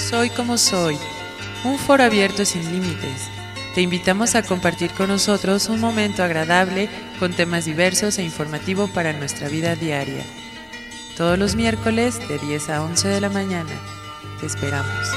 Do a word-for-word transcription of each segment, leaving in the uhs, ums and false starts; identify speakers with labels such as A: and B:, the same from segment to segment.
A: Soy como soy, un foro abierto sin límites. Te invitamos a compartir con nosotros un momento agradable con temas diversos e informativo para nuestra vida diaria. Todos los miércoles de diez a once de la mañana. Te esperamos.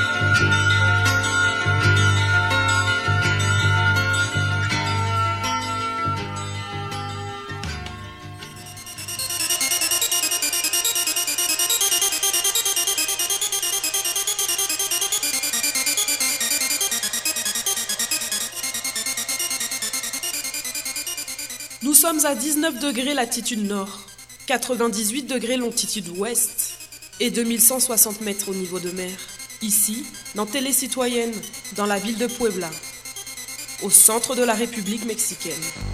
B: Nous sommes à dix-neuf degrés latitude nord, quatre-vingt-dix-huit degrés longitude ouest et deux mille cent soixante mètres au niveau de mer. Ici, dans Télé Citoyenne, dans la ville de Puebla, au centre de la République mexicaine.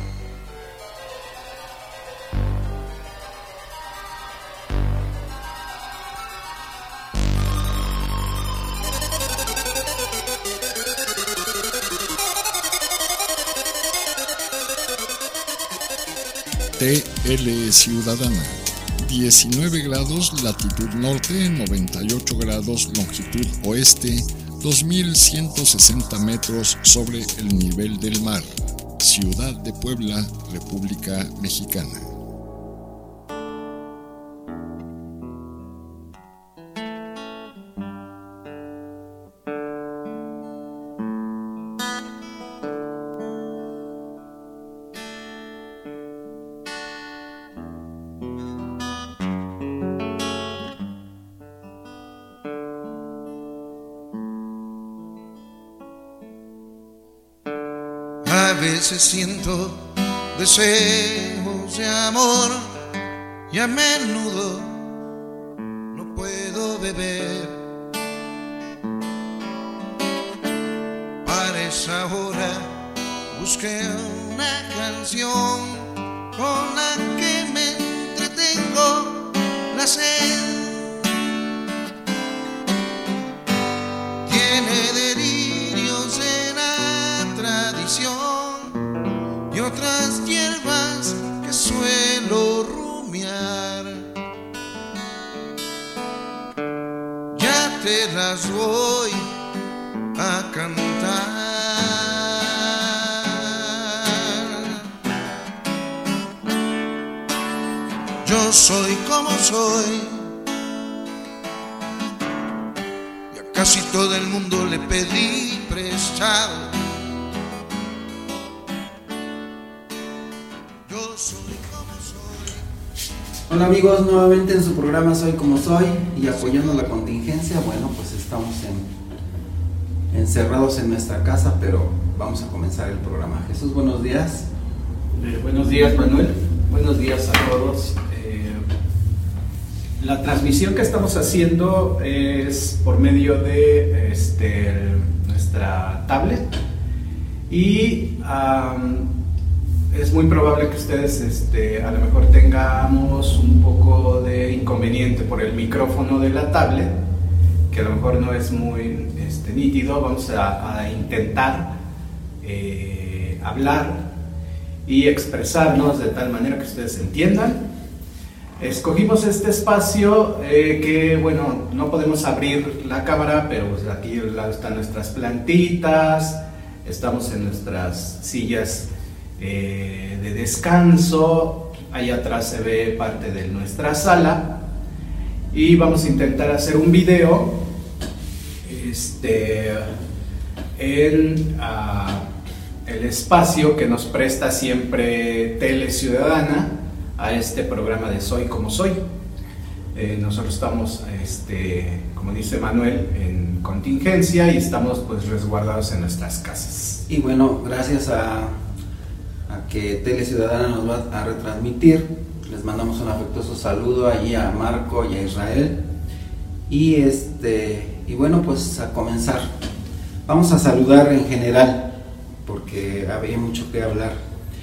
C: T L Ciudadana, diecinueve grados latitud norte, noventa y ocho grados longitud oeste, dos mil ciento sesenta metros sobre el nivel del mar. Ciudad de Puebla, República Mexicana.
D: A veces siento deseos de amor y a menudo no puedo beber. Para esa hora busqué una canción con la que me entretengo la sed. Tiene delirios de la tradición y otras hierbas que suelo rumiar. Ya te las voy a cantar. Yo soy como soy, y a casi todo el mundo le pedí prestado.
E: Hola amigos, nuevamente en su programa Soy como soy y apoyando la contingencia. Bueno, pues estamos en, encerrados en nuestra casa, pero vamos a comenzar el programa. Jesús, buenos días.
F: Eh, buenos días, Manuel. Buenos días a todos. Eh, la transmisión que estamos haciendo es por medio de este, nuestra tablet y um, es muy probable que ustedes este, a lo mejor tengamos un poco de inconveniente por el micrófono de la tablet, que a lo mejor no es muy este, nítido. Vamos a, a intentar eh, hablar y expresarnos de tal manera que ustedes entiendan. Escogimos este espacio eh, que, bueno, no podemos abrir la cámara, pero pues aquí al lado están nuestras plantitas, estamos en nuestras sillas Eh, de descanso. Allá atrás se ve parte de nuestra sala y vamos a intentar hacer un video este, en uh, el espacio que nos presta siempre Tele Ciudadana a este programa de Soy como soy. Eh, nosotros estamos, este, como dice Manuel, en contingencia y estamos pues resguardados en nuestras casas.
E: Y bueno, gracias a que Tele Ciudadana nos va a retransmitir, les mandamos un afectuoso saludo allí a Marco y a Israel. Y este y bueno, pues a comenzar. Vamos a saludar en general porque había mucho que hablar.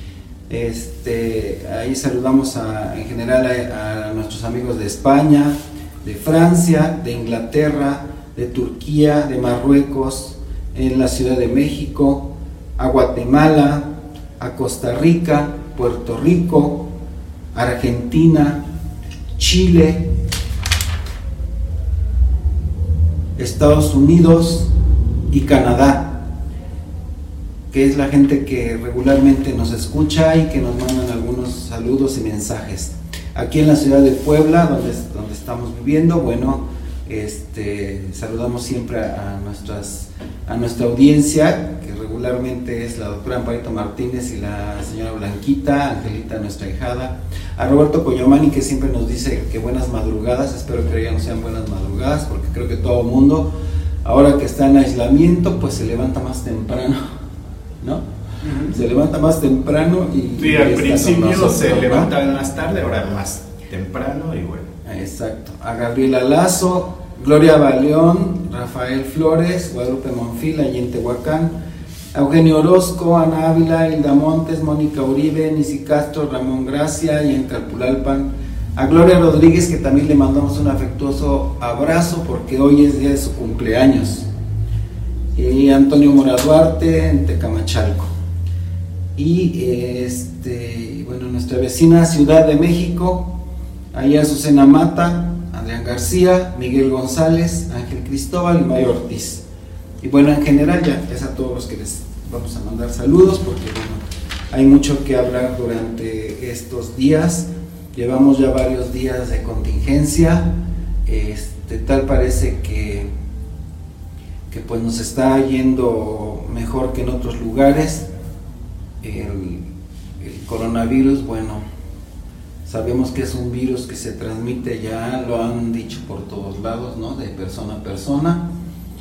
E: Este, ahí saludamos a, en general a, a nuestros amigos de España, de Francia, de Inglaterra, de Turquía, de Marruecos, en la Ciudad de México, a Guatemala, a Costa Rica, Puerto Rico, Argentina, Chile, Estados Unidos y Canadá, que es la gente que regularmente nos escucha y que nos mandan algunos saludos y mensajes. Aquí en la ciudad de Puebla, donde, donde estamos viviendo, bueno, este, saludamos siempre a, a, nuestras, a nuestra audiencia, que regularmente es la doctora Amparito Martínez y la señora Blanquita, Angelita, nuestra hijada, a Roberto Coyomani, que siempre nos dice que buenas madrugadas. Espero que ya no sean buenas madrugadas, porque creo que todo el mundo, ahora que está en aislamiento, pues se levanta más temprano, ¿no? Uh-huh. Se levanta más temprano y...
F: Sí, al principio se levantaban más tarde, ahora más temprano y bueno.
E: Exacto. A Gabriela Lazo, Gloria Baleón, Rafael Flores, Guadalupe Monfil, allí en Tehuacán, Eugenio Orozco, Ana Ávila, Hilda Montes, Mónica Uribe, Nisi Castro, Ramón Gracia, y en Calpulalpan, a Gloria Rodríguez, que también le mandamos un afectuoso abrazo porque hoy es día de su cumpleaños, y Antonio Mora Duarte, en Tecamachalco. Y este, bueno, nuestra vecina Ciudad de México, ahí Azucena Mata, Adrián García, Miguel González, Ángel Cristóbal y Mayo Ortiz. Y bueno, en general ya es a todos los que les vamos a mandar saludos, porque bueno, hay mucho que hablar durante estos días. Llevamos ya varios días de contingencia. Este, tal parece que, que pues nos está yendo mejor que en otros lugares. El, el coronavirus, bueno, sabemos que es un virus que se transmite, ya lo han dicho por todos lados, ¿no? De persona a persona,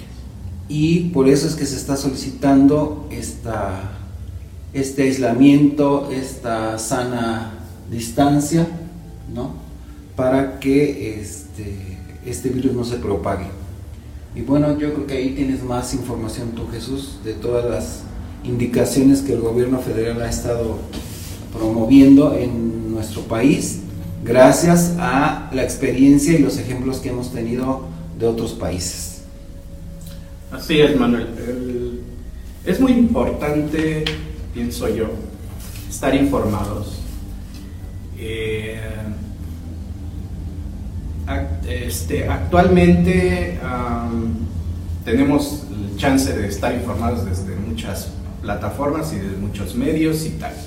E: y por eso es que se está solicitando esta, este aislamiento, esta sana distancia, ¿no? Para que este, este virus no se propague. Y bueno, yo creo que ahí tienes más información tú, Jesús, de todas las indicaciones que el gobierno federal ha estado promoviendo en nuestro país, gracias a la experiencia y los ejemplos que hemos tenido de otros países.
F: Así es, Manuel. El, es muy importante, pienso yo, estar informados. Eh, act, este, actualmente um, tenemos el chance de estar informados desde muchas plataformas y desde muchos medios y tal.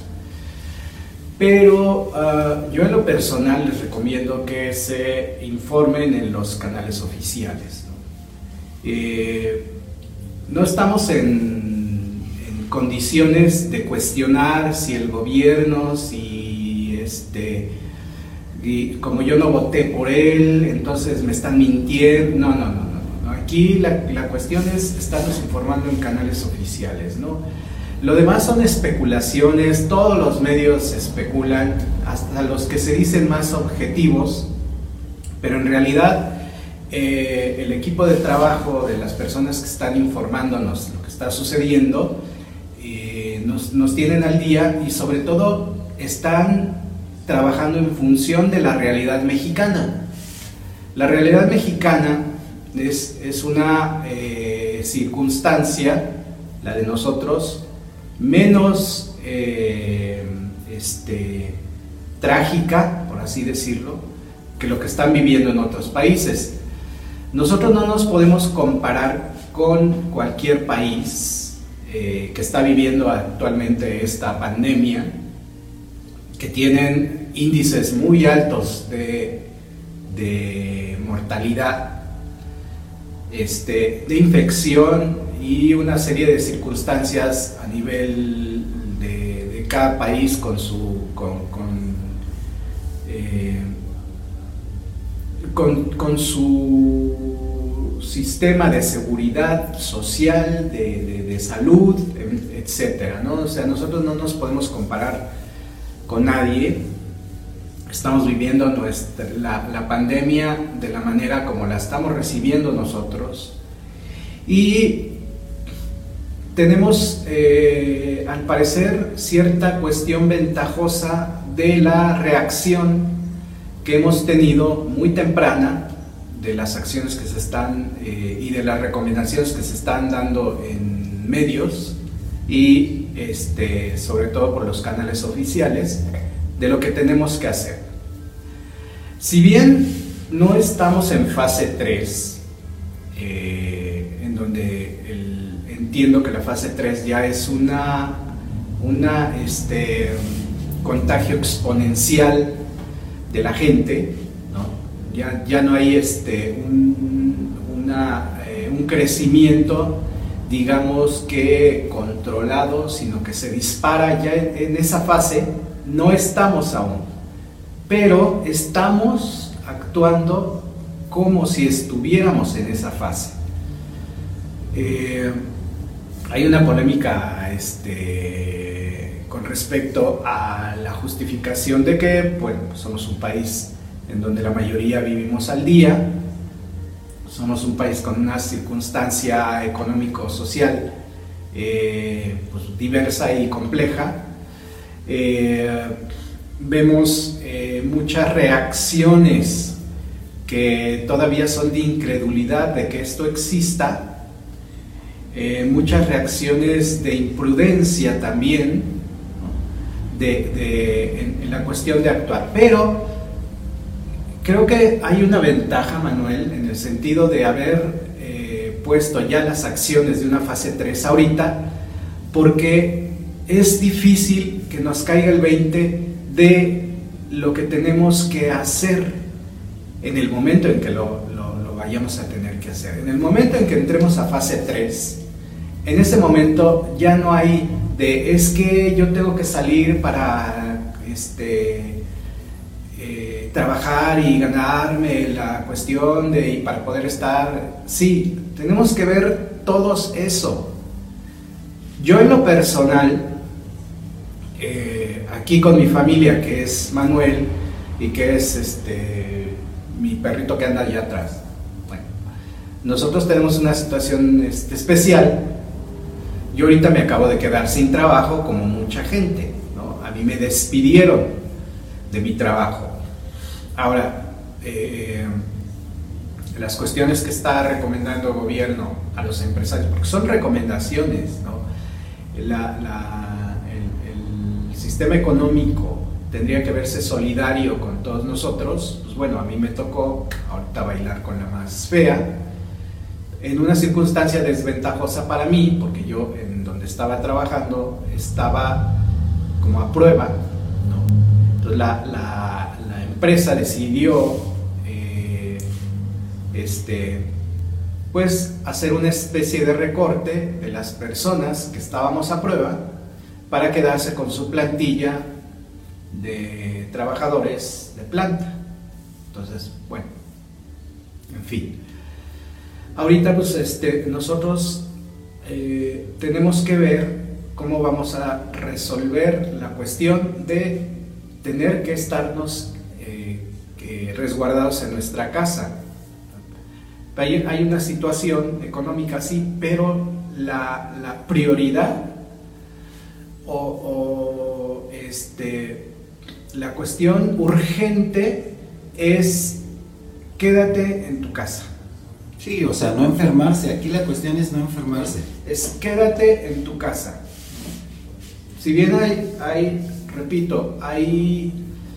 F: Pero uh, yo en lo personal les recomiendo que se informen en los canales oficiales, ¿no? Eh, no estamos en, en condiciones de cuestionar si el gobierno, si este, y como yo no voté por él, entonces me están mintiendo. No, no, no, no, no. Aquí la, la cuestión es estarnos informando en canales oficiales, ¿no? Lo demás son especulaciones, todos los medios especulan, hasta los que se dicen más objetivos, pero en realidad eh, el equipo de trabajo de las personas que están informándonos lo que está sucediendo eh, nos, nos tienen al día, y sobre todo están trabajando en función de la realidad mexicana. La realidad mexicana es, es una eh, circunstancia, la de nosotros, menos eh, este, trágica, por así decirlo, que lo que están viviendo en otros países. Nosotros no nos podemos comparar con cualquier país eh, que está viviendo actualmente esta pandemia, que tienen índices muy altos de, de mortalidad, este, de infección, y una serie de circunstancias a nivel de, de cada país con su con, con, eh, con, con su sistema de seguridad social, de, de, de salud, etcétera, ¿no? O sea, nosotros no nos podemos comparar con nadie. Estamos viviendo nuestra, la, la pandemia de la manera como la estamos recibiendo nosotros, y tenemos, eh, al parecer, cierta cuestión ventajosa de la reacción que hemos tenido muy temprana, de las acciones que se están eh, y de las recomendaciones que se están dando en medios y este, sobre todo por los canales oficiales, de lo que tenemos que hacer. Si bien no estamos en fase tres, eh, en donde el, entiendo que la fase tres ya es una, una este, contagio exponencial de la gente, ¿no? Ya, ya no hay este, un, una, eh, un crecimiento, digamos que controlado, sino que se dispara ya en, en esa fase. No estamos aún, pero estamos actuando como si estuviéramos en esa fase. Eh, hay una polémica este, con respecto a la justificación de que, bueno, pues somos un país en donde la mayoría vivimos al día, somos un país con una circunstancia económico-social eh, pues, diversa y compleja. Eh, vemos eh, muchas reacciones que todavía son de incredulidad de que esto exista, eh, muchas reacciones de imprudencia también, ¿no? de, de, en, en la cuestión de actuar, pero creo que hay una ventaja, Manuel, en el sentido de haber eh, puesto ya las acciones de una fase tres ahorita, porque es difícil que nos caiga el veinte de lo que tenemos que hacer en el momento en que lo, lo, lo vayamos a tener que hacer. En el momento en que entremos a fase tres, en ese momento ya no hay de, es que yo tengo que salir para este, eh, trabajar y ganarme la cuestión de, y para poder estar, sí, tenemos que ver todos eso. Yo en lo personal, eh, aquí con mi familia, que es Manuel y que es este, mi perrito que anda allá atrás, bueno, nosotros tenemos una situación este, especial. Yo ahorita me acabo de quedar sin trabajo como mucha gente, ¿no? A mí me despidieron de mi trabajo. Ahora, eh, las cuestiones que está recomendando el gobierno a los empresarios, porque son recomendaciones, ¿no? La, la, el, el sistema económico tendría que verse solidario con todos nosotros. Pues bueno, a mí me tocó ahorita bailar con la más fea, en una circunstancia desventajosa para mí, porque yo en donde estaba trabajando estaba como a prueba, ¿no? Entonces la, la, la empresa decidió eh, este, pues hacer una especie de recorte de las personas que estábamos a prueba para quedarse con su plantilla de trabajadores de planta. Entonces, bueno, en fin. Ahorita pues este, nosotros eh, tenemos que ver cómo vamos a resolver la cuestión de tener que estarnos eh, que resguardados en nuestra casa. Hay, hay una situación económica, sí, pero la, la prioridad o, o este, la cuestión urgente es quédate en tu casa.
E: Sí, o sea, no enfermarse. Aquí la cuestión es no enfermarse.
F: Es quédate en tu casa. Si bien hay, hay repito, hay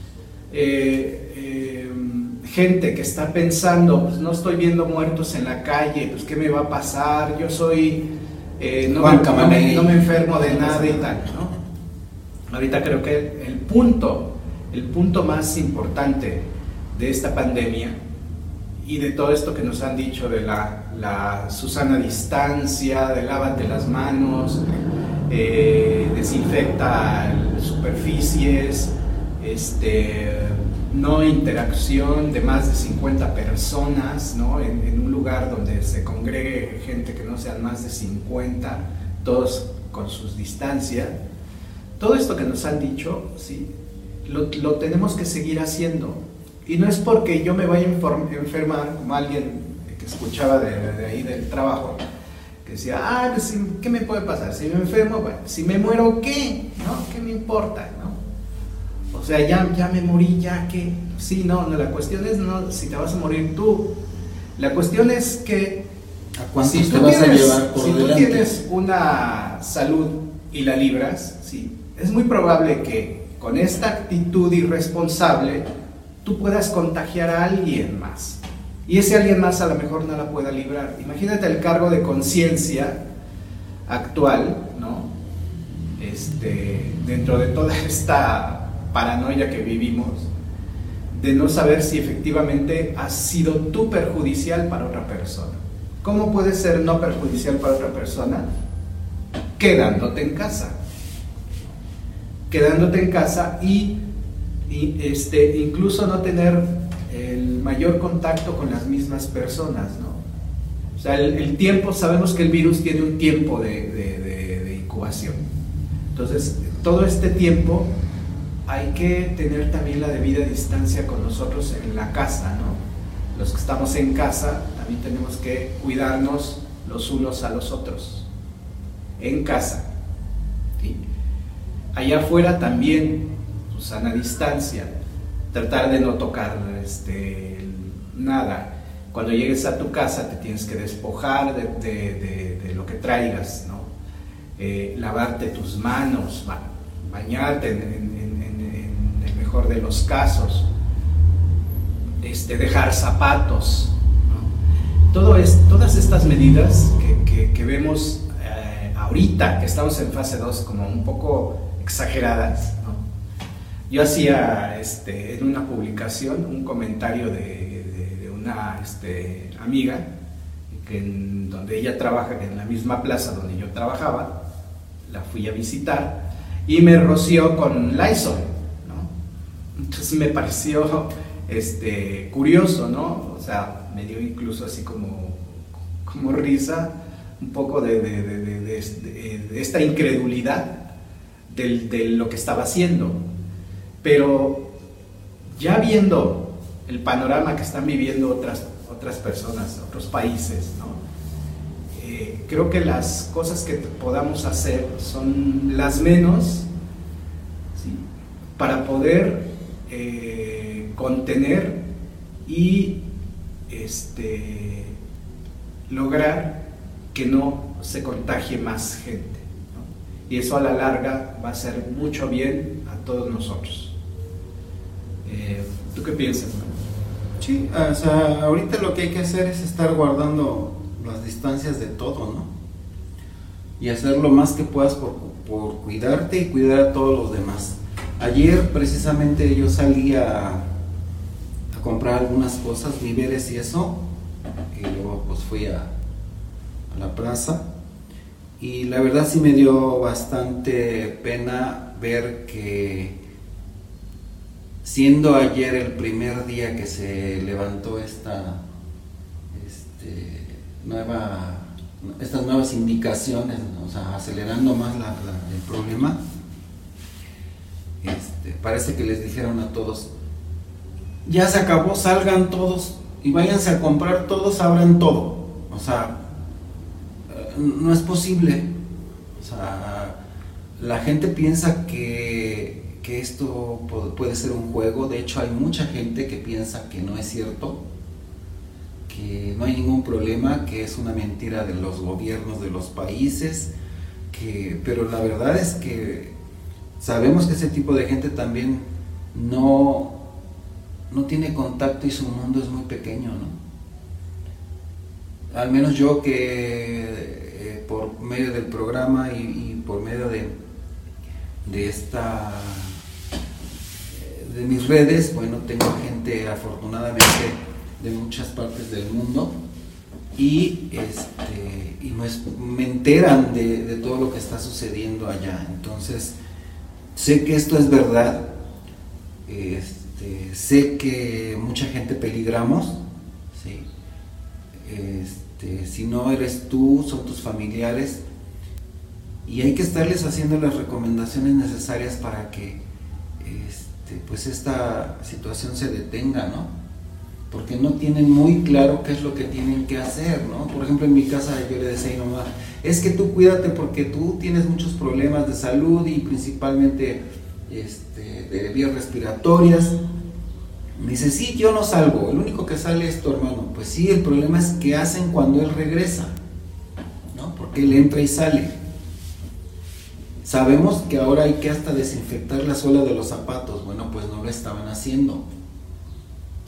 F: eh, eh, gente que está pensando, pues no estoy viendo muertos en la calle, pues qué me va a pasar, yo soy, eh, no, me, no, me, no me enfermo de nada y tal, ¿no? Ahorita creo que el punto, el punto más importante de esta pandemia y de todo esto que nos han dicho de la, la Susana distancia, de lávate las manos, eh, desinfecta superficies, este, no interacción de más de cincuenta personas, ¿no? en, en un lugar donde se congregue gente que no sean más de cincuenta, todos con sus distancias. Todo esto que nos han dicho, ¿sí? lo, lo tenemos que seguir haciendo. Y no es porque yo me vaya a enfermar, como alguien que escuchaba de, de ahí del trabajo, que decía, ah, pues, ¿qué me puede pasar? Si me enfermo, bueno, si me muero, ¿qué? ¿No? ¿Qué me importa? ¿No? O sea, ya, ya me morí, ya, ¿qué? Sí, no, no, la cuestión es no si te vas a morir tú. La cuestión es que
E: ¿a cuántos
F: si
E: te
F: tú
E: vas
F: tienes,
E: a llevar por
F: si tú
E: delante?
F: tienes una salud y la libras, ¿sí? Es muy probable que con esta actitud irresponsable tú puedas contagiar a alguien más. y ese alguien más a lo mejor no la pueda librar. Imagínate el cargo de conciencia actual, ¿no? Este, dentro de toda esta paranoia que vivimos, de no saber si efectivamente has sido tú perjudicial para otra persona. ¿Cómo puedes ser no perjudicial para otra persona? Quedándote en casa. Quedándote en casa y, y este, incluso no tener el mayor contacto con las mismas personas, ¿no? O sea, el, el tiempo, sabemos que el virus tiene un tiempo de, de, de, de incubación. Entonces, todo este tiempo hay que tener también la debida distancia con nosotros en la casa, ¿no? Los que estamos en casa también tenemos que cuidarnos los unos a los otros, en casa, ¿sí? Allá afuera también, pues, sana distancia, tratar de no tocar este, nada. Cuando llegues a tu casa te tienes que despojar de, de, de, de lo que traigas, ¿no? Eh, lavarte tus manos, ba bañarte en, en, en, en el mejor de los casos, este, dejar zapatos, ¿no? Todo es, todas estas medidas que, que, que vemos eh, ahorita, que estamos en fase dos, como un poco exageradas, ¿no? Yo hacía este, en una publicación un comentario de, de, de una este, amiga, que en, donde ella trabaja, que en la misma plaza donde yo trabajaba, la fui a visitar y me roció con Lysol, ¿no? Entonces me pareció este, curioso, ¿no? O sea, me dio incluso así como, como risa, un poco de, de, de, de, de, de esta incredulidad de, de lo que estaba haciendo. Pero ya viendo el panorama que están viviendo otras, otras personas, otros países, ¿no? Eh, creo que las cosas que podamos hacer son las menos, ¿sí? Para poder eh, contener y este, lograr que no se contagie más gente, ¿no? Y eso a la larga va a hacer mucho bien a todos nosotros. Eh, ¿Tú qué piensas?
E: Sí, o sea, ahorita lo que hay que hacer es estar guardando las distancias de todo, ¿no? Y hacer lo más que puedas por, por cuidarte y cuidar a todos los demás. Ayer precisamente yo salí a, a comprar algunas cosas, víveres y eso, y luego pues fui a, a la plaza, y la verdad sí me dio bastante pena ver que, siendo ayer el primer día que se levantó esta este, nueva, estas nuevas indicaciones, o sea, acelerando más la, la, el problema, este, parece que les dijeron a todos, ya se acabó, salgan todos y váyanse a comprar todos, abran todo. O sea, no es posible. O sea, la gente piensa que que esto puede ser un juego. De hecho hay mucha gente que piensa que no es cierto, que no hay ningún problema, que es una mentira de los gobiernos de los países, que, pero la verdad es que sabemos que ese tipo de gente también no, no tiene contacto y su mundo es muy pequeño, ¿no? Al menos yo que eh, por medio del programa y, y por medio de, de esta... de mis redes, bueno, tengo gente afortunadamente de muchas partes del mundo y, este, y me, me enteran de, de todo lo que está sucediendo allá. Entonces sé que esto es verdad, este, sé que mucha gente peligramos, ¿sí? Este, si no eres tú, son tus familiares, y hay que estarles haciendo las recomendaciones necesarias para que pues esta situación se detenga, ¿no? Porque no tienen muy claro qué es lo que tienen que hacer, ¿no? Por ejemplo, en mi casa yo le decía a mi mamá, es que tú cuídate porque tú tienes muchos problemas de salud y principalmente este, de vías respiratorias. Me dice, sí, yo no salgo, el único que sale es tu hermano. Pues sí, el problema es qué hacen cuando él regresa, ¿no? Porque él entra y sale. Sabemos que ahora hay que hasta desinfectar la suela de los zapatos. Bueno, pues no lo estaban haciendo,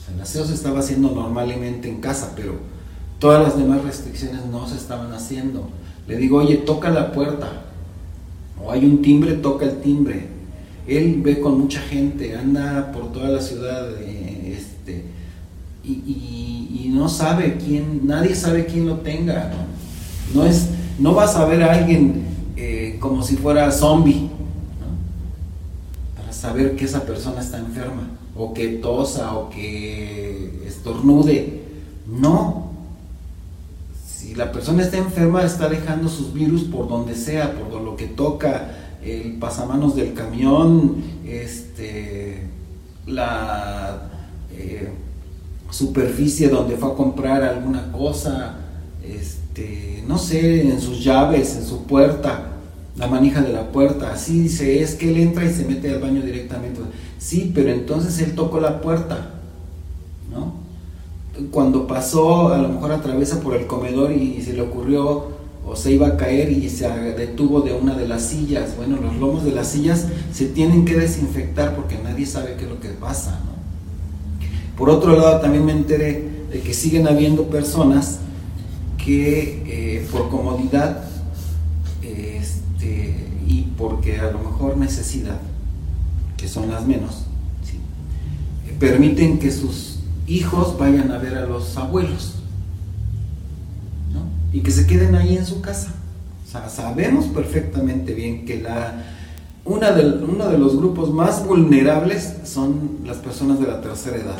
E: sea, el aseo se estaba haciendo normalmente en casa, pero todas las demás restricciones no se estaban haciendo. Le digo, oye, toca la puerta, o hay un timbre, toca el timbre. Él ve con mucha gente, anda por toda la ciudad, eh, este, y, y, y no sabe quién, nadie sabe quién lo tenga, ¿no? No, es, no vas a ver a alguien eh, como si fuera zombie, ¿no? Para saber que esa persona está enferma, o que tosa, o que estornude. No. Si la persona está enferma, está dejando sus virus por donde sea, por lo que toca, el pasamanos del camión, este, la eh, superficie donde fue a comprar alguna cosa, este, no sé, en sus llaves, en su puerta, la manija de la puerta. Así dice, es que él entra y se mete al baño directamente. Sí, pero entonces él tocó la puerta, ¿no? Cuando pasó, a lo mejor atraviesa por el comedor y se le ocurrió, o se iba a caer y se detuvo de una de las sillas. Bueno, los lomos de las sillas se tienen que desinfectar porque nadie sabe qué es lo que pasa, ¿no? Por otro lado, también me enteré de que siguen habiendo personas que eh, por comodidad este, y porque a lo mejor necesidad, que son las menos, ¿sí?, permiten que sus hijos vayan a ver a los abuelos, ¿no? Y que se queden ahí en su casa. O sea, sabemos perfectamente bien que la, una de, uno de los grupos más vulnerables son las personas de la tercera edad.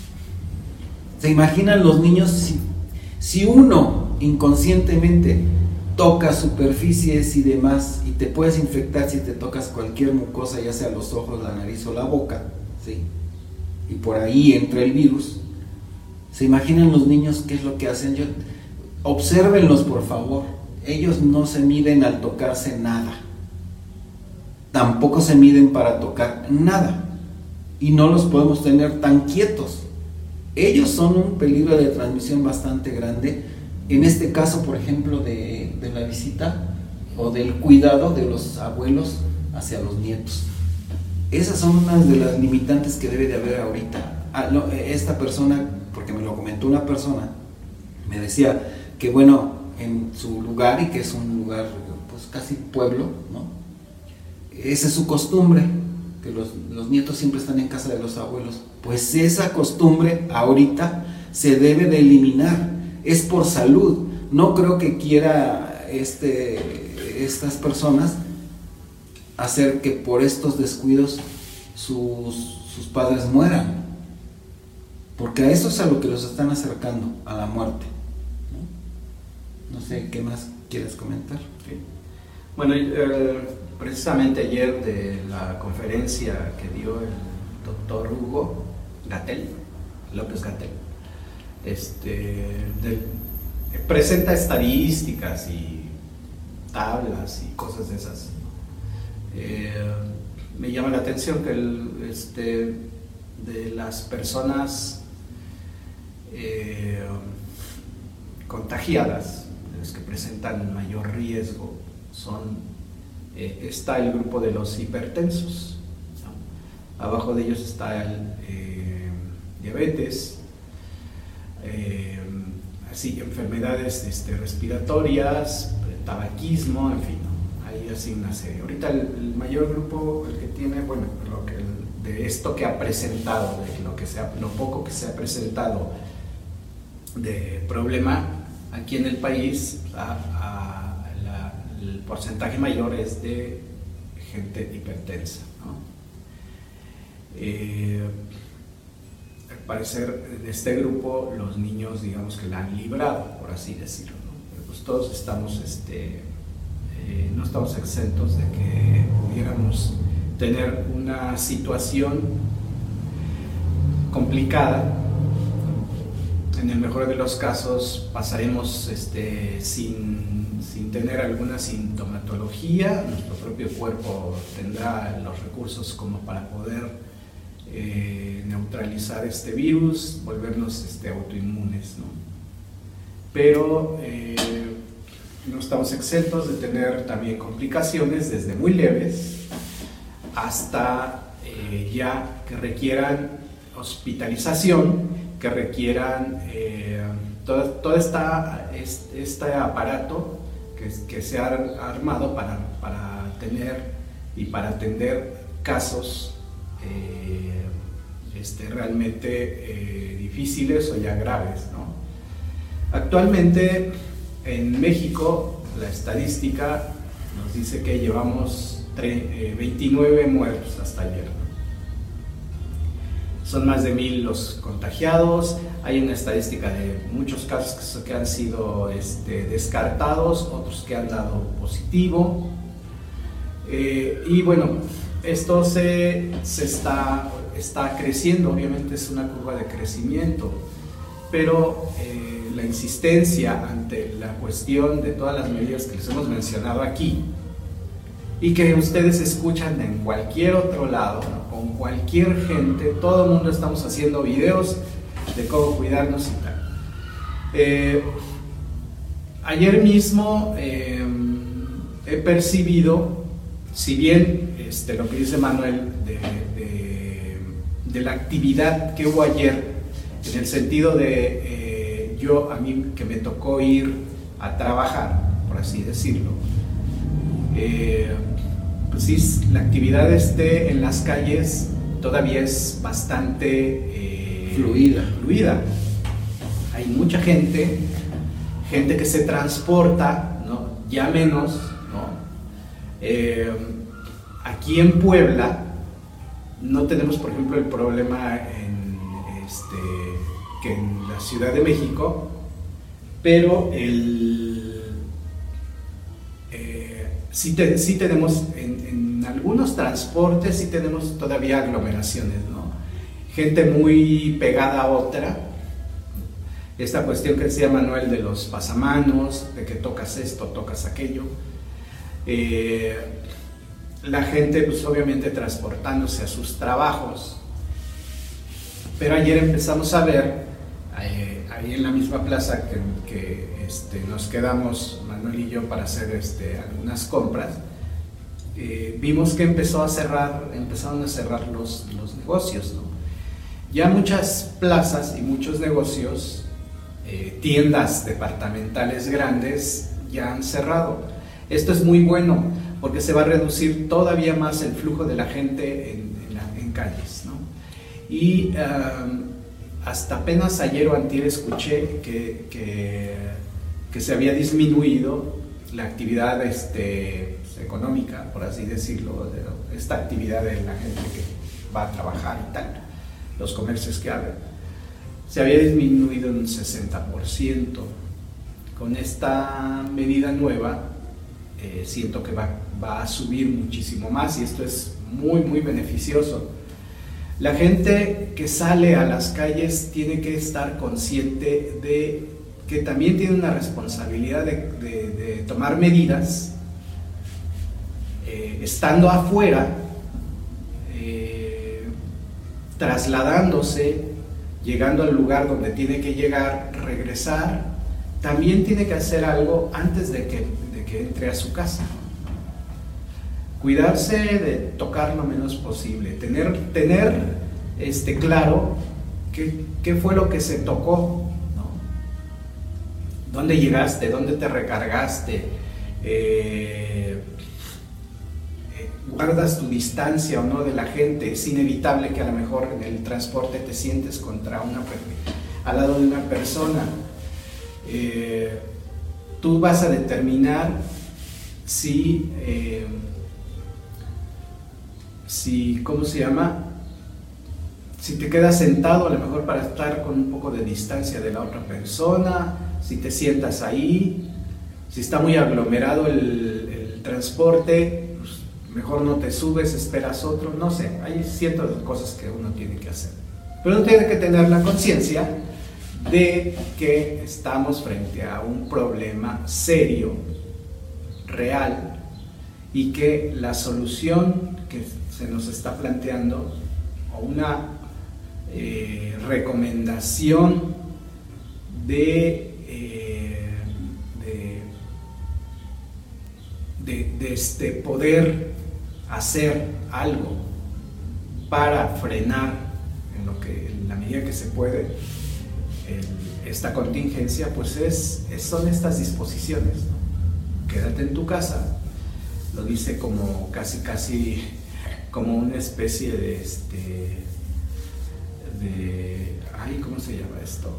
E: ¿Se imaginan los niños? Si, si uno inconscientemente toca superficies y demás, y te puedes infectar si te tocas cualquier mucosa, ya sea los ojos, la nariz o la boca, ¿sí?, y por ahí entra el virus. ¿Se imaginan los niños qué es lo que hacen? Yo, obsérvenlos, por favor. Ellos no se miden al tocarse nada, tampoco se miden para tocar nada, y no los podemos tener tan quietos. Ellos son un peligro de transmisión bastante grande. En este caso, por ejemplo, de, de la visita o del cuidado de los abuelos hacia los nietos. Esas son unas de las limitantes que debe de haber ahorita. Ah, no, esta persona, porque me lo comentó una persona, me decía que bueno, en su lugar, y que es un lugar pues casi pueblo, ¿no?, esa es su costumbre, que los, los nietos siempre están en casa de los abuelos. Pues esa costumbre ahorita se debe de eliminar. Es por salud. No creo que quiera este, estas personas hacer que por estos descuidos sus, sus padres mueran, porque a eso es a lo que los están acercando, a la muerte, ¿no? No sé, ¿qué más quieres comentar?
F: Sí. Bueno, eh, precisamente ayer de la conferencia que dio el doctor Hugo Gatell, López Gatell, este, de, presenta estadísticas y tablas y cosas de esas. Eh, me llama la atención que el, este, de las personas eh, contagiadas, de las que presentan mayor riesgo, son, eh, está el grupo de los hipertensos, ¿no? Abajo de ellos está el eh, diabetes, eh, así, enfermedades este, respiratorias, tabaquismo, en fin, ¿no? Hay así una serie. Ahorita el, el mayor grupo, el que tiene, bueno, lo que, el, de esto que ha presentado, de lo, que se ha, lo poco que se ha presentado de problema aquí en el país, a, a la, el porcentaje mayor es de gente hipertensa, ¿no? Eh, al parecer de este grupo los niños, digamos que la han librado, por así decirlo, ¿no? Pero pues todos estamos este, eh, no estamos exentos de que pudiéramos tener una situación complicada. En el mejor de los casos pasaremos este, sin, sin tener alguna sintomatología, nuestro propio cuerpo tendrá los recursos como para poder eh, neutralizar este virus, volvernos este, autoinmunes, ¿no? Pero eh, no estamos exentos de tener también complicaciones desde muy leves hasta eh, ya que requieran hospitalización que requieran eh, todo, todo esta, este, este aparato que, que se ha armado para, para tener y para atender casos eh, este, realmente eh, difíciles o ya graves, ¿no? Actualmente en México la estadística nos dice que llevamos veintinueve muertos hasta ayer. Son más de mil los contagiados. Hay una estadística de muchos casos que han sido este, descartados, otros que han dado positivo. Eh, y bueno, esto se, se está, está creciendo, obviamente es una curva de crecimiento, pero eh, la insistencia ante la cuestión de todas las medidas que les hemos mencionado aquí y que ustedes escuchan en cualquier otro lado, ¿no? Con cualquier gente, todo el mundo estamos haciendo videos de cómo cuidarnos y tal. Eh, ayer mismo eh, he percibido, si bien este, lo que dice Manuel de, de, de la actividad que hubo ayer, en el sentido de eh, yo, a mí que me tocó ir a trabajar, por así decirlo, eh, pues sí, la actividad este, en las calles todavía es bastante eh,
E: fluida.
F: fluida. Hay mucha gente, gente que se transporta, ¿no? Ya menos, ¿no? Eh, aquí en Puebla no tenemos, por ejemplo, el problema en, este, que en la Ciudad de México, pero el, eh, sí, te, sí tenemos en, en algunos transportes, sí tenemos todavía aglomeraciones, ¿no? Gente muy pegada a otra. Esta cuestión que decía Manuel de los pasamanos, de que tocas esto, tocas aquello. Eh, la gente, pues obviamente transportándose a sus trabajos. Pero ayer empezamos a ver, eh, ahí en la misma plaza que, que este, nos quedamos, Manuel y yo, para hacer este, algunas compras, eh, vimos que empezó a cerrar, empezaron a cerrar los, los negocios, ¿no? Ya muchas plazas y muchos negocios, eh, tiendas departamentales grandes, ya han cerrado. Esto es muy bueno porque se va a reducir todavía más el flujo de la gente en, en, la, en calles, ¿no? Y um, hasta apenas ayer o antier escuché que, que, que se había disminuido la actividad este, pues, económica, por así decirlo, de esta actividad de la gente que va a trabajar y tal, los comercios que abren, se había disminuido en un sesenta por ciento. Con esta medida nueva, eh, siento que va, va a subir muchísimo más y esto es muy, muy beneficioso. La gente que sale a las calles tiene que estar consciente de que también tiene una responsabilidad de, de, de tomar medidas, eh, estando afuera, eh, trasladándose, llegando al lugar donde tiene que llegar, regresar, también tiene que hacer algo antes de que, de que entre a su casa. Cuidarse de tocar lo menos posible, tener, tener este, claro qué, qué fue lo que se tocó, ¿no? ¿Dónde llegaste? ¿Dónde te recargaste? Eh, ¿Guardas tu distancia o no de la gente? Es inevitable que a lo mejor en el transporte te sientes contra una, al lado de una persona. Eh, tú vas a determinar si... Eh, si, ¿cómo se llama? Si te quedas sentado a lo mejor para estar con un poco de distancia de la otra persona, si te sientas ahí, si está muy aglomerado el, el transporte, pues mejor no te subes, esperas otro, no sé, hay cientos de cosas que uno tiene que hacer. Pero uno tiene que tener la conciencia de que estamos frente a un problema serio, real, y que la solución que se nos está planteando, o una eh, recomendación de, eh, de, de, de este poder hacer algo para frenar en lo que, en la medida que se puede, el, esta contingencia, pues es, es, son estas disposiciones, ¿no? Quédate en tu casa, lo dice como casi casi como una especie de este de ay, ¿cómo se llama esto?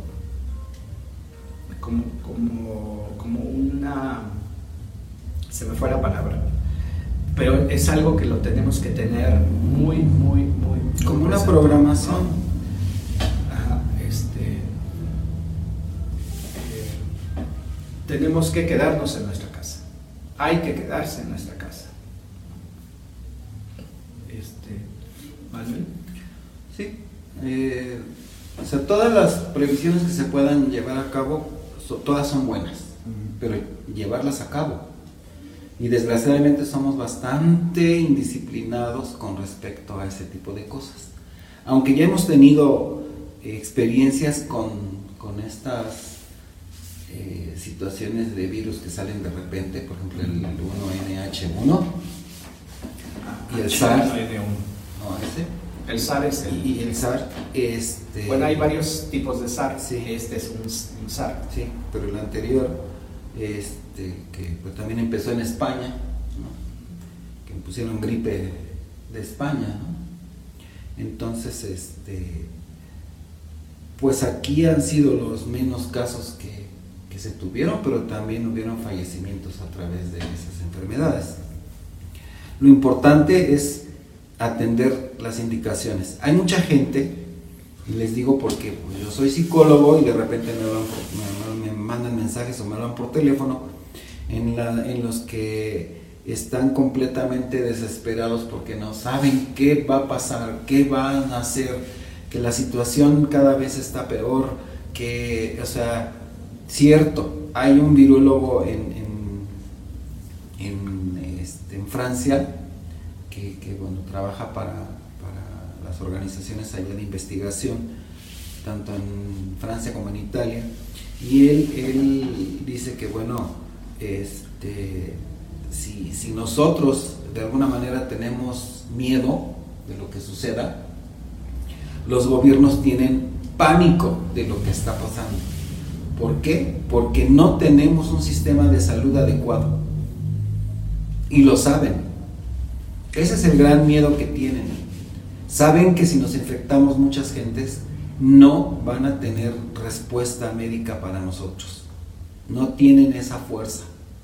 F: Como, como, como una, se me fue la palabra, pero es algo que lo tenemos que tener muy, muy, muy...
E: Como
F: muy
E: una
F: presente,
E: programación.
F: ¿no? Ajá, este, eh, tenemos que quedarnos en nuestra casa. Hay que quedarse en nuestra casa. Este, ¿Manuel?
E: Sí. Eh, o sea, todas las previsiones que se puedan llevar a cabo, so, todas son buenas, uh-huh. pero llevarlas a cabo. Y desgraciadamente somos bastante indisciplinados con respecto a ese tipo de cosas. Aunque ya hemos tenido eh, experiencias con, con estas eh, situaciones de virus que salen de repente, por ejemplo el uno ene hache uno y el SARS.
F: No,
E: ese.
F: El SARS es el...
E: Y el SARS, este...
F: Bueno, hay varios tipos de SARS,
E: sí.
F: Este es un, un SARS.
E: Sí, pero el anterior, este, que pues, también empezó en España, ¿no? Que me pusieron gripe de España, ¿no? Entonces, este, pues aquí han sido los menos casos que, que se tuvieron, pero también hubieron fallecimientos a través de esas enfermedades. Lo importante es atender las indicaciones. Hay mucha gente, y les digo porque pues, yo soy psicólogo y de repente me, hablan por, me, me mandan mensajes o me hablan por teléfono en, la, en los que están completamente desesperados porque no saben qué va a pasar, qué van a hacer, que la situación cada vez está peor, que, o sea, cierto, hay un virólogo en, en, en, este, en Francia que, que bueno, trabaja para, para las organizaciones allá de investigación, tanto en Francia como en Italia, y él, él dice que bueno, este, si, si nosotros de alguna manera tenemos miedo de lo que suceda, los gobiernos tienen pánico de lo que está pasando. ¿Por qué? Porque no tenemos un sistema de salud adecuado y lo saben. Ese es el gran miedo que tienen. Saben que si nos infectamos muchas gentes no van a tener respuesta médica para nosotros. No tienen esa fuerza.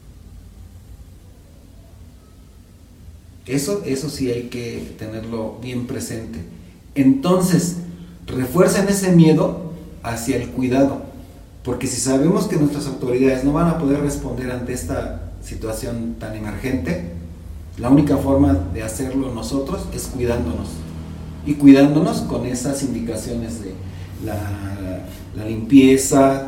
E: Eso, eso sí hay que tenerlo bien presente. Entonces, refuercen ese miedo hacia el cuidado, porque si sabemos que nuestras autoridades no van a poder responder ante esta situación tan emergente, la única forma de hacerlo nosotros es cuidándonos, y cuidándonos con esas indicaciones de la, la limpieza,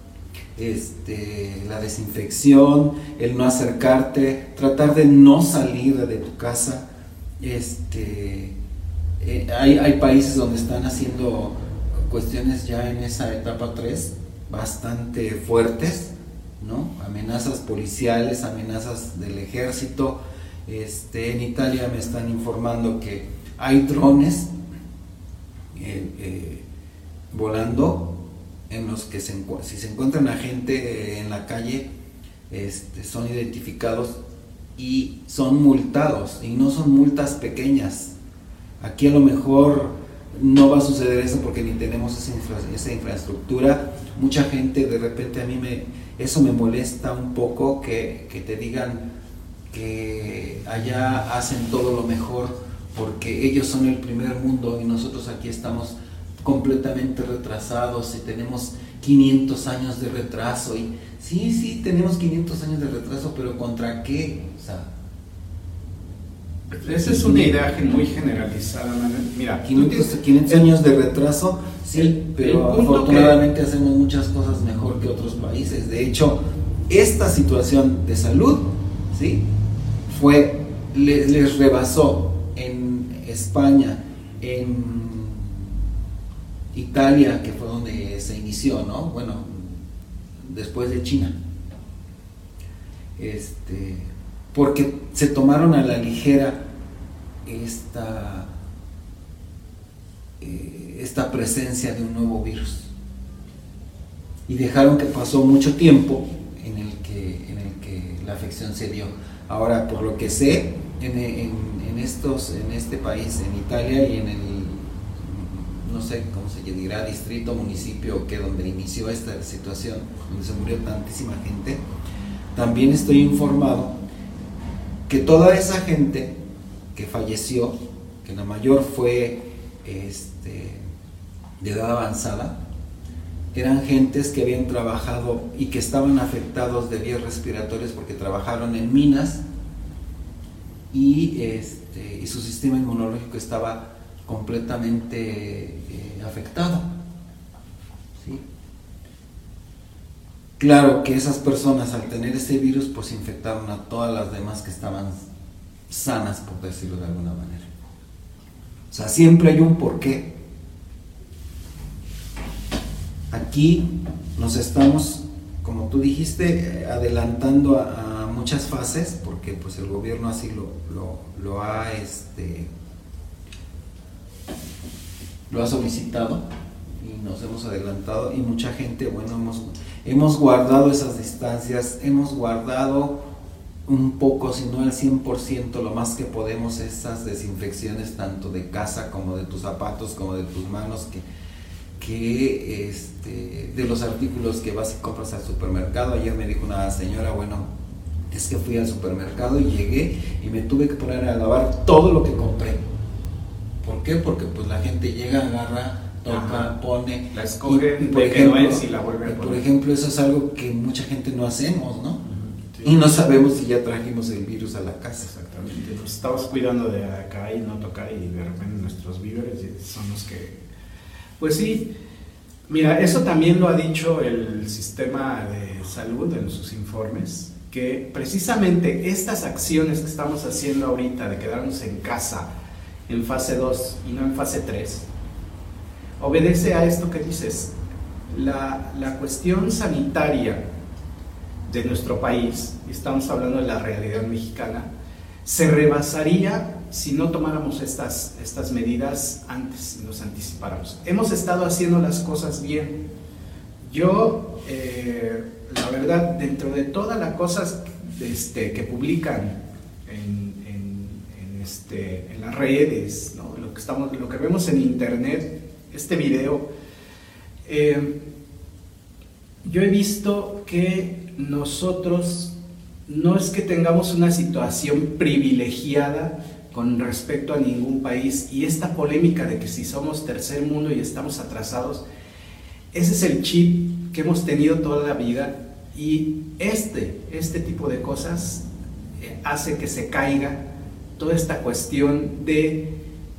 E: este, la desinfección, el no acercarte, tratar de no salir de tu casa. Este, eh, hay, hay países donde están haciendo cuestiones ya en esa etapa tres bastante fuertes, ¿no? Amenazas policiales, amenazas del ejército. Este, en Italia me están informando que hay drones eh, eh, volando en los que se, si se encuentran a gente en la calle, este, son identificados y son multados, y no son multas pequeñas. Aquí a lo mejor no va a suceder eso porque ni tenemos esa, infra, esa infraestructura. Mucha gente, de repente a mí me, eso me molesta un poco, que, que te digan que allá hacen todo lo mejor porque ellos son el primer mundo y nosotros aquí estamos completamente retrasados y tenemos quinientos años de retraso. Y sí, sí, tenemos quinientos años de retraso, pero ¿contra qué? O sea,
F: esa es una idea muy generalizada, Manuel. Mira,
E: quinientos, quinientos años de retraso, sí, el, pero el afortunadamente que... hacemos muchas cosas mejor que otros países. De hecho, esta situación de salud, ¿sí?, fue, les, les rebasó en España, en Italia, que fue donde se inició, ¿no? Bueno, después de China. Este, porque se tomaron a la ligera esta, eh, esta presencia de un nuevo virus. Y dejaron que pasó mucho tiempo en el que, en el que la afección se dio. Ahora, por lo que sé, en, en, en, estos, en este país, en Italia y en el, no sé cómo se dirá, distrito, municipio, que donde inició esta situación, donde se murió tantísima gente, también estoy informado que toda esa gente que falleció, que la mayor fue este, de edad avanzada, eran gentes que habían trabajado y que estaban afectados de vías respiratorias porque trabajaron en minas y, este, y su sistema inmunológico estaba completamente eh, afectado. ¿Sí? Claro que esas personas, al tener ese virus, pues infectaron a todas las demás que estaban sanas, por decirlo de alguna manera. O sea, siempre hay un porqué. Aquí nos estamos, como tú dijiste, adelantando a, a muchas fases, porque pues el gobierno así lo, lo, lo ha este lo ha solicitado y nos hemos adelantado, y mucha gente, bueno, hemos, hemos guardado esas distancias, hemos guardado un poco, si no al cien por ciento, lo más que podemos, esas desinfecciones tanto de casa como de tus zapatos, como de tus manos, que que este, de los artículos que vas y compras al supermercado. Ayer me dijo una señora, bueno, es que fui al supermercado y llegué y me tuve que poner a lavar todo lo que compré. ¿Por qué? Porque pues la gente llega, agarra, toca, ajá, pone,
F: la escoge,
E: y, y por
F: de
E: ejemplo,
F: que no es y la vuelve a poner.
E: Por ejemplo, eso es algo que mucha gente no hacemos, ¿no? Sí. Y no sabemos si ya trajimos el virus a la casa.
F: Exactamente, nos estamos cuidando de acá y no tocar, y de repente nuestros víveres son los que... Pues sí, mira, eso también lo ha dicho el sistema de salud en sus informes, que precisamente estas acciones que estamos haciendo ahorita de quedarnos en casa en fase dos y no en fase tres, obedece a esto que dices. La, la cuestión sanitaria de nuestro país, y estamos hablando de la realidad mexicana, se rebasaría si no tomáramos estas, estas medidas antes y nos anticipáramos. Hemos estado haciendo las cosas bien. Yo, eh, la verdad, dentro de todas las cosas este, que publican en, en, en, este, en las redes, ¿no? lo, que estamos, lo que vemos en internet, este video, eh, yo he visto que nosotros no es que tengamos una situación privilegiada con respecto a ningún país, y esta polémica de que si somos tercer mundo y estamos atrasados, ese es el chip que hemos tenido toda la vida, y este, este tipo de cosas hace que se caiga toda esta cuestión de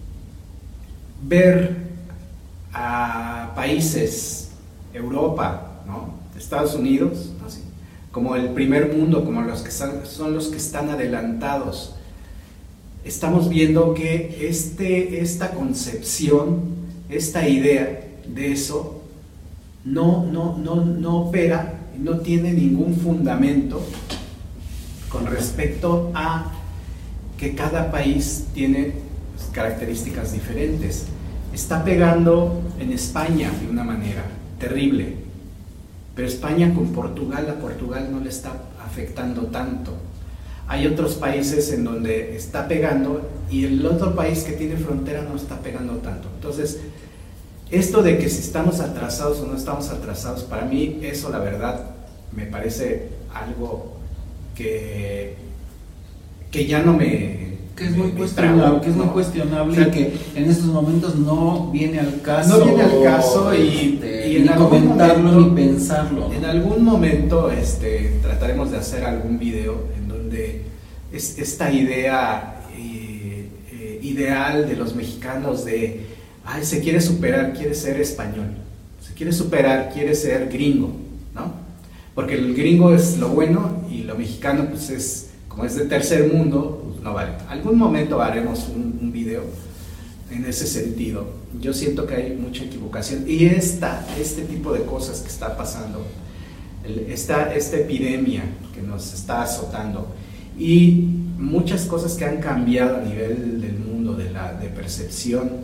F: ver a países, Europa, ¿no? Estados Unidos, ¿no? Sí, como el primer mundo, como los que son, son los que están adelantados. Estamos viendo que este, esta concepción, esta idea de eso no, no, no, no opera, no tiene ningún fundamento con respecto a que cada país tiene características diferentes. Está pegando en España de una manera terrible, pero España con Portugal, a Portugal no le está afectando tanto. Hay otros países en donde está pegando y el otro país que tiene frontera no está pegando tanto. Entonces, esto de que si estamos atrasados o no estamos atrasados, para mí eso la verdad me parece algo que, que ya no me...
E: Que es muy cuestionable, que es muy cuestionable, o sea, que en estos momentos no viene al caso.
F: No viene al caso y, este,
E: y en
F: ni
E: comentarlo
F: momento,
E: ni pensarlo.
F: En algún momento este, trataremos de hacer algún video en donde es, esta idea eh, eh, ideal de los mexicanos de, ay, se quiere superar, quiere ser español, se quiere superar, quiere ser gringo, ¿no? Porque el gringo es lo bueno y lo mexicano pues es, como es de tercer mundo, pues no vale. Algún momento haremos un, un video en ese sentido. Yo siento que hay mucha equivocación y esta, este tipo de cosas que está pasando, el, esta, esta epidemia que nos está azotando y muchas cosas que han cambiado a nivel del mundo, de la de percepción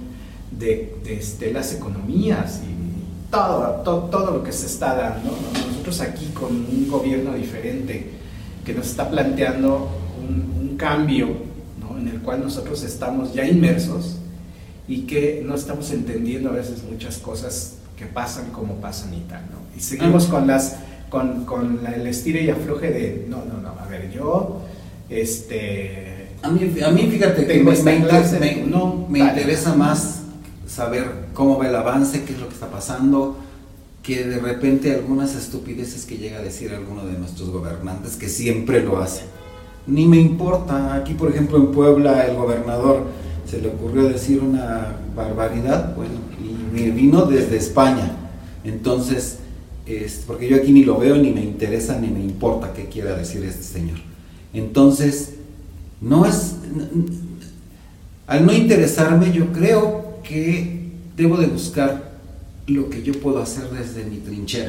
F: de, de este, las economías y todo, todo, todo lo que se está dando, ¿no? Nosotros aquí con un gobierno diferente que nos está planteando un, un cambio, ¿no? En el cual nosotros estamos ya inmersos y que no estamos entendiendo a veces muchas cosas que pasan como pasan y tal, ¿no? Y seguimos con las con, con la, el estire y afloje de no, no, no, a ver, yo este
E: a mí, a mí fíjate que me, me, clase, me, no, me interesa más saber cómo va el avance, qué es lo que está pasando, que de repente algunas estupideces que llega a decir alguno de nuestros gobernantes, que siempre lo hace, ni me importa. Aquí por ejemplo en Puebla el gobernador se le ocurrió decir una barbaridad, bueno, y me vino desde España, entonces, es, porque yo aquí ni lo veo, ni me interesa, ni me importa qué quiera decir este señor. Entonces, no es, al no interesarme, yo creo que debo de buscar lo que yo puedo hacer desde mi trinchera.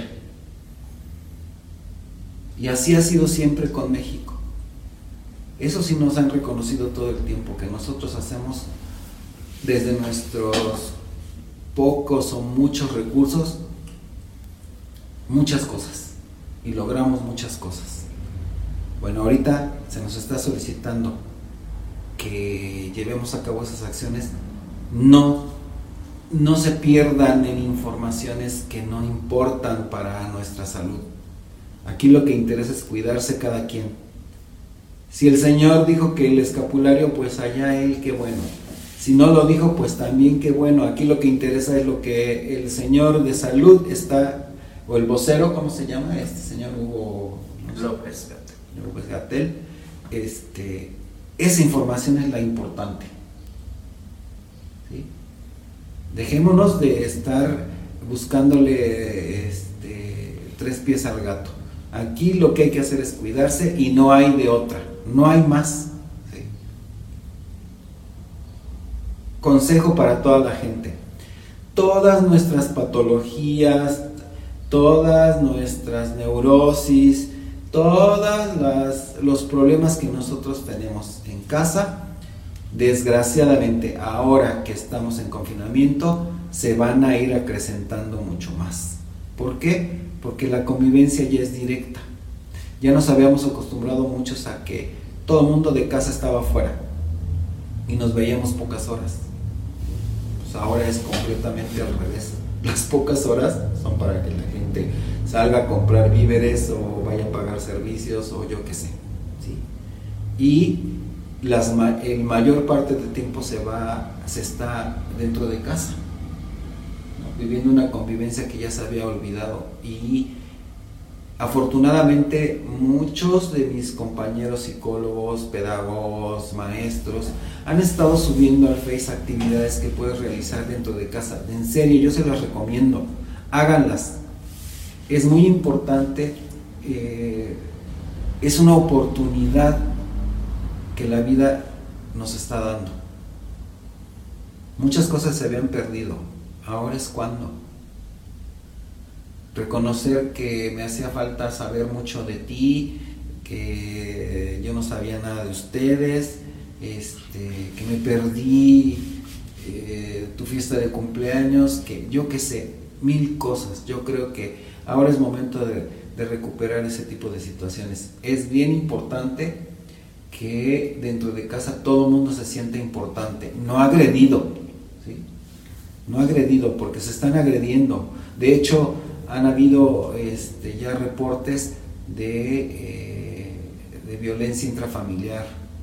E: Y así ha sido siempre con México. Eso sí nos han reconocido todo el tiempo, que nosotros hacemos desde nuestros pocos o muchos recursos muchas cosas y logramos muchas cosas. Bueno, ahorita se nos está solicitando que llevemos a cabo esas acciones, no, no se pierdan en informaciones que no importan para nuestra salud. Aquí lo que interesa es cuidarse cada quien. Si el Señor dijo que el escapulario, pues allá Él, qué bueno. Si no lo dijo, pues también qué bueno. Aquí lo que interesa es lo que el Señor de Salud está, o el vocero, ¿cómo se llama? Este señor Hugo no sé,
F: López Gatell.
E: López Gatell. Este, esa información es la importante. ¿Sí? Dejémonos de estar buscándole este, tres pies al gato. Aquí lo que hay que hacer es cuidarse y no hay de otra, no hay más. ¿Sí? Consejo para toda la gente: todas nuestras patologías, todas nuestras neurosis, todos los problemas que nosotros tenemos en casa, desgraciadamente ahora que estamos en confinamiento, se van a ir acrecentando mucho más. ¿Por qué? Porque la convivencia ya es directa. Ya nos habíamos acostumbrado muchos a que todo el mundo de casa estaba afuera y nos veíamos pocas horas. Pues ahora es completamente al revés. Las pocas horas son para que la gente salga a comprar víveres o vaya a pagar servicios o yo qué sé, ¿sí? Y las, el mayor parte del tiempo se va, se está dentro de casa, viviendo una convivencia que ya se había olvidado. Y afortunadamente muchos de mis compañeros psicólogos, pedagogos, maestros han estado subiendo al Face actividades que puedes realizar dentro de casa. En serio, yo se las recomiendo, háganlas. Es muy importante, eh, es una oportunidad que la vida nos está dando. Muchas cosas se habían perdido. Ahora es cuando reconocer que me hacía falta saber mucho de ti, que yo no sabía nada de ustedes, este, que me perdí eh, tu fiesta de cumpleaños, que yo qué sé, mil cosas. Yo creo que ahora es momento de, de recuperar ese tipo de situaciones. Es bien importante que dentro de casa todo el mundo se sienta importante, no agredido, ¿sí? No agredido, porque se están agrediendo. De hecho, han habido este, ya reportes de, eh, de violencia intrafamiliar.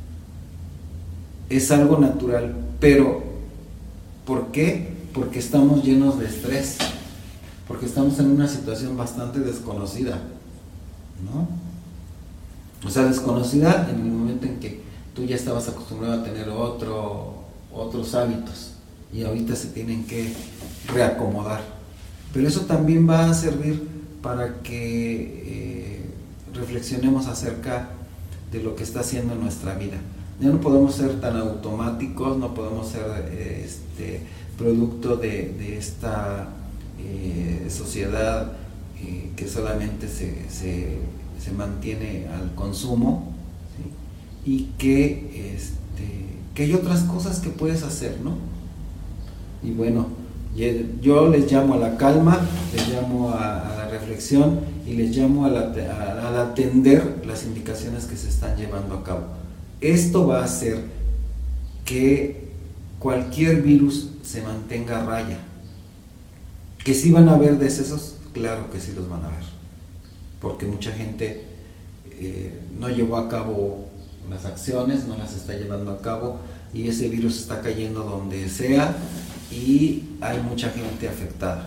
E: Es algo natural, pero ¿por qué? Porque estamos llenos de estrés, porque estamos en una situación bastante desconocida, ¿no? O sea, desconocida en el momento en que tú ya estabas acostumbrado a tener otro, otros hábitos. Y ahorita se tienen que reacomodar. Pero eso también va a servir para que eh, reflexionemos acerca de lo que está haciendo en nuestra vida. Ya no podemos ser tan automáticos, no podemos ser eh, este, producto de, de esta eh, sociedad eh, que solamente se, se, se mantiene al consumo, ¿sí? Y que, este, que hay otras cosas que puedes hacer, ¿no? Y bueno, yo les llamo a la calma, les llamo a, a la reflexión y les llamo a, la, a, a atender las indicaciones que se están llevando a cabo. Esto va a hacer que cualquier virus se mantenga a raya. ¿Que sí van a haber decesos? Claro que sí los van a haber, porque mucha gente eh, no llevó a cabo las acciones, no las está llevando a cabo, y ese virus está cayendo donde sea y hay mucha gente afectada.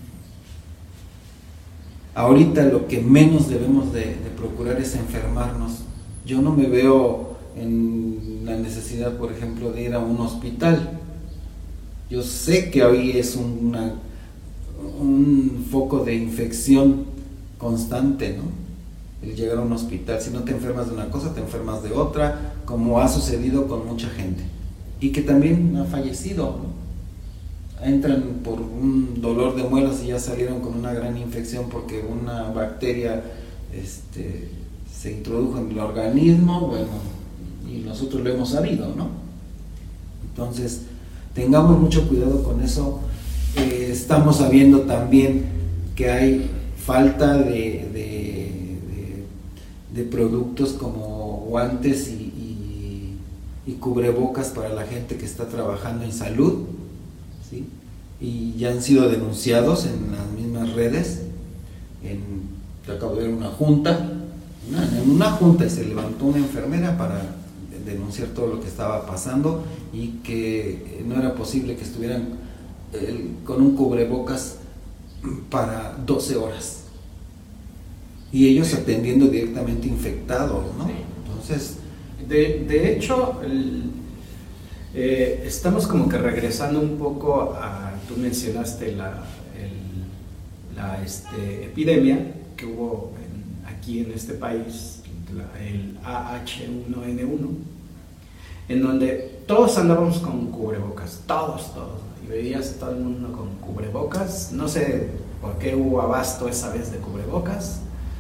E: Ahorita lo que menos debemos de, de procurar es enfermarnos. Yo no me veo en la necesidad, por ejemplo, de ir a un hospital. Yo sé que hoy es una, un foco de infección constante, ¿no? El llegar a un hospital, si no te enfermas de una cosa, te enfermas de otra, como ha sucedido con mucha gente, y que también ha fallecido, ¿no? Entran por un dolor de muelas y ya salieron con una gran infección porque una bacteria este, se introdujo en el organismo, bueno, y nosotros lo hemos sabido, ¿no? Entonces, tengamos mucho cuidado con eso. Eh, estamos sabiendo también que hay falta de, de, de, de productos como guantes y, y, y cubrebocas para la gente que está trabajando en salud, ¿sí? Y ya han sido denunciados en las mismas redes. En, acabo de ver una junta, una, en una junta se levantó una enfermera para denunciar todo lo que estaba pasando y que no era posible que estuvieran eh, con un cubrebocas para doce horas y ellos atendiendo directamente infectados, ¿no? Entonces,
F: de, de hecho el, eh, estamos como que regresando un poco a, tú mencionaste la, el, la este, epidemia que hubo en, aquí en este país, la, el A H uno N uno, en donde todos andábamos con cubrebocas, todos, todos, y veías a todo el mundo con cubrebocas. No sé por qué hubo abasto esa vez de cubrebocas.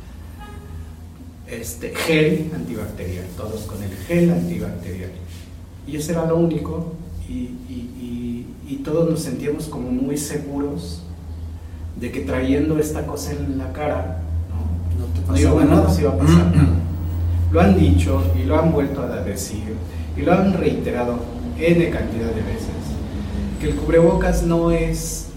F: Este, gel antibacterial, todos con el gel antibacterial, y eso era lo único, y, y, y, y todos nos sentíamos como muy seguros de que trayendo esta cosa en la cara, no,
E: no te
F: no iba,
E: pasaba
F: no nos iba a pasar nada. Lo han dicho y lo han vuelto a decir y lo han reiterado N cantidad de veces, que el cubrebocas no es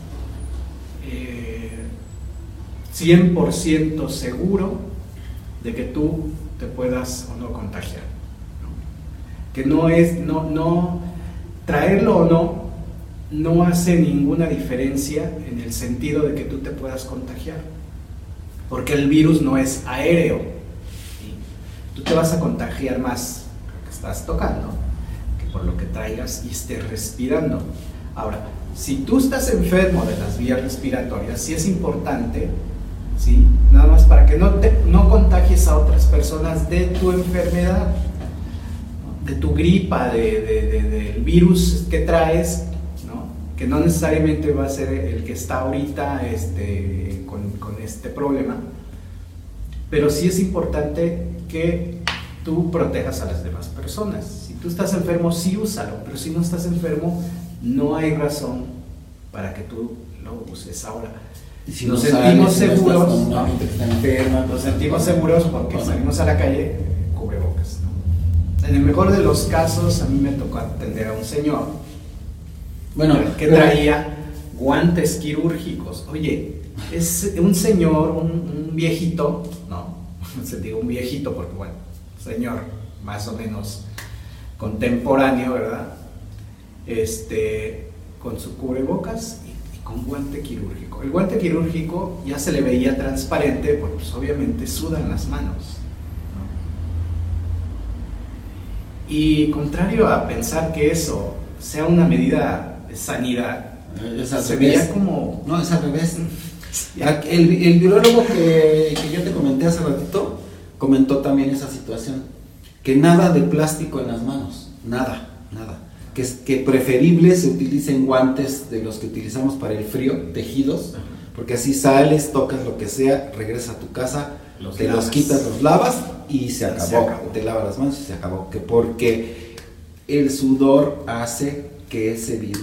F: eh, cien por ciento seguro de que tú te puedas o no contagiar, ¿no? Que no es, no, no, traerlo o no, no hace ninguna diferencia en el sentido de que tú te puedas contagiar, porque el virus no es aéreo, ¿sí? Tú te vas a contagiar más por lo que estás tocando que por lo que traigas y estés respirando. Ahora, si tú estás enfermo de las vías respiratorias, sí es importante, ¿sí? Nada más para que no, te, no contagies a otras personas de tu enfermedad, ¿no? De tu gripa, de, de, de, del virus que traes, ¿no? Que no necesariamente va a ser el que está ahorita este, con, con este problema, pero sí es importante que tú protejas a las demás personas. Si tú estás enfermo, sí úsalo, pero si no estás enfermo, no hay razón para que tú lo uses. Ahora,
E: si
F: nos
E: no
F: sentimos
E: sales,
F: seguros,
E: no
F: ¿no?
E: gente que está enferma,
F: nos sentimos seguros porque
E: bueno.
F: salimos a la calle, cubrebocas, ¿no? En el mejor de los casos, a mí me tocó atender a un señor,
E: bueno,
F: que
E: pero,
F: traía guantes quirúrgicos. Oye, es un señor, un, un viejito, no, se digo un viejito porque bueno, señor más o menos contemporáneo, ¿verdad? Este, con su cubrebocas y, y con guante quirúrgico. El guante quirúrgico ya se le veía transparente porque pues, obviamente sudan las manos, ¿no? Y contrario a pensar que eso sea una medida de sanidad,
E: es al
F: se
E: revés.
F: veía como...
E: No, es al revés. El, el virólogo que, que yo te comenté hace ratito comentó también esa situación, que nada de plástico en las manos, nada, nada. Que es que preferible se utilicen guantes de los que utilizamos para el frío, tejidos, porque así sales, tocas lo que sea, regresas a tu casa,
F: Los
E: te
F: lavas.
E: los quitas, los lavas y se acabó.
F: Se acabó.
E: Te lavas las manos y se acabó. Que porque el sudor hace que ese virus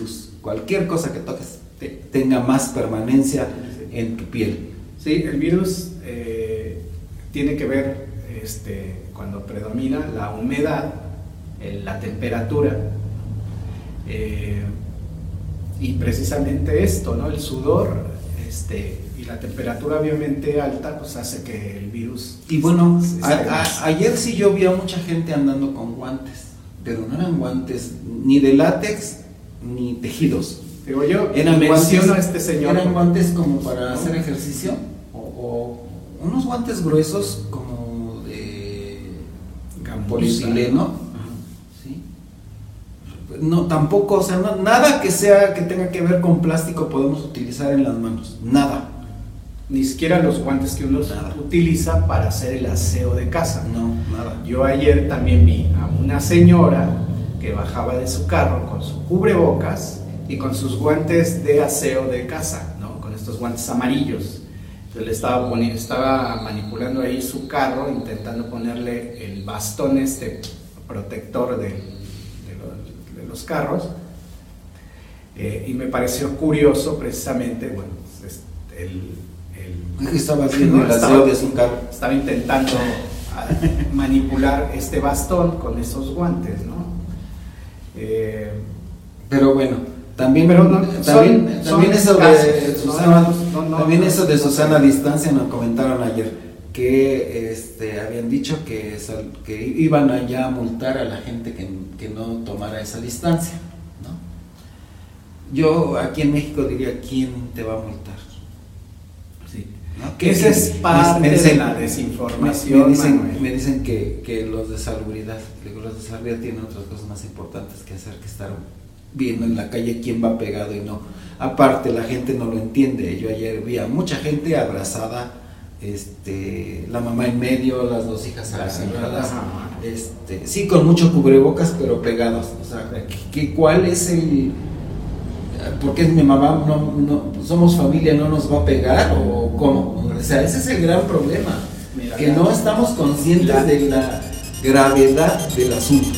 E: cualquier cosa que toques te, tenga más permanencia en tu piel.
F: Sí, el virus eh, tiene que ver este, cuando predomina la humedad, el, la temperatura, eh, y precisamente esto, ¿no? El sudor este, y la temperatura obviamente alta pues hace que el virus...
E: Y bueno,
F: se, se
E: a, a, ayer sí yo vi a mucha gente andando con guantes, pero no eran guantes ni de látex ni tejidos.
F: Digo yo,
E: eran
F: menciono
E: guantes,
F: a este señor.
E: Eran guantes como para hacer ejercicio, o, o unos guantes gruesos como de polietileno. ¿Sí? No, tampoco, o sea, no, nada que sea que tenga que ver con plástico podemos utilizar en las manos, nada.
F: Ni siquiera los guantes que uno nada. utiliza para hacer el aseo de casa.
E: No, nada.
F: Yo ayer también vi a una señora que bajaba de su carro con su cubrebocas y con sus guantes de aseo de casa, ¿no? Con estos guantes amarillos. Entonces le estaba, poniendo, estaba manipulando ahí su carro, intentando ponerle el bastón este protector de, de, lo, de los carros. Eh, y me pareció curioso precisamente, bueno, pues, el... el
E: estaba haciendo el aseo de su carro.
F: Estaba intentando manipular este bastón con esos guantes, ¿no? Eh,
E: pero bueno, también,
F: pero no,
E: también,
F: son,
E: también
F: son
E: eso
F: casos,
E: de Susana,
F: no, no, no,
E: también
F: no,
E: eso de
F: no,
E: Susana a
F: no,
E: distancia nos comentaron ayer que este, habían dicho que, que iban allá a multar a la gente que, que no tomara esa distancia, ¿no? Yo aquí en México diría, ¿quién te va a multar?
F: Sí.
E: ¿No?
F: Que esa es parte
E: me dicen,
F: de la desinformación.
E: Me dicen,
F: Manuel.
E: me dicen que, que los de salubridad, los de salubridad tienen otras cosas más importantes que hacer que estar viendo en la calle quién va pegado y no. Aparte, la gente no lo entiende. Yo ayer vi a mucha gente abrazada, este, la mamá en medio, las dos hijas abrazadas, este, sí, con mucho cubrebocas, pero pegados. O sea, ¿qué, ¿cuál es el...? Porque mi mamá, no, no, somos familia, no nos va a pegar o cómo. O sea, ese es el gran problema. Mira, que no estamos conscientes la, de la gravedad del asunto.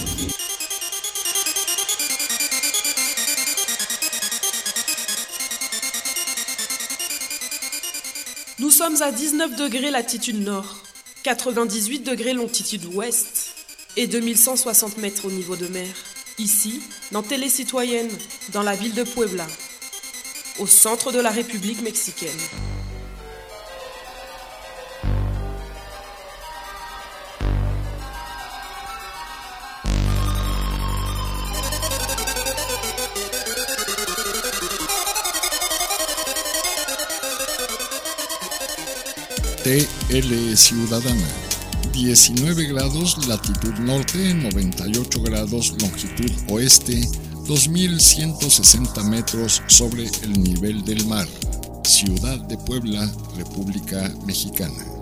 B: Nous sommes à dix-neuf degrés latitude nord, quatre-vingt-dix-huit degrés longitude ouest et deux mille cent soixante mètres au niveau de mer. Ici, dans Télé Citoyenne, dans la ville de Puebla, au centre de la République mexicaine.
C: T L Ciudadana, diecinueve grados latitud norte, noventa y ocho grados longitud oeste, dos mil ciento sesenta metros sobre el nivel del mar. Ciudad de Puebla, República Mexicana.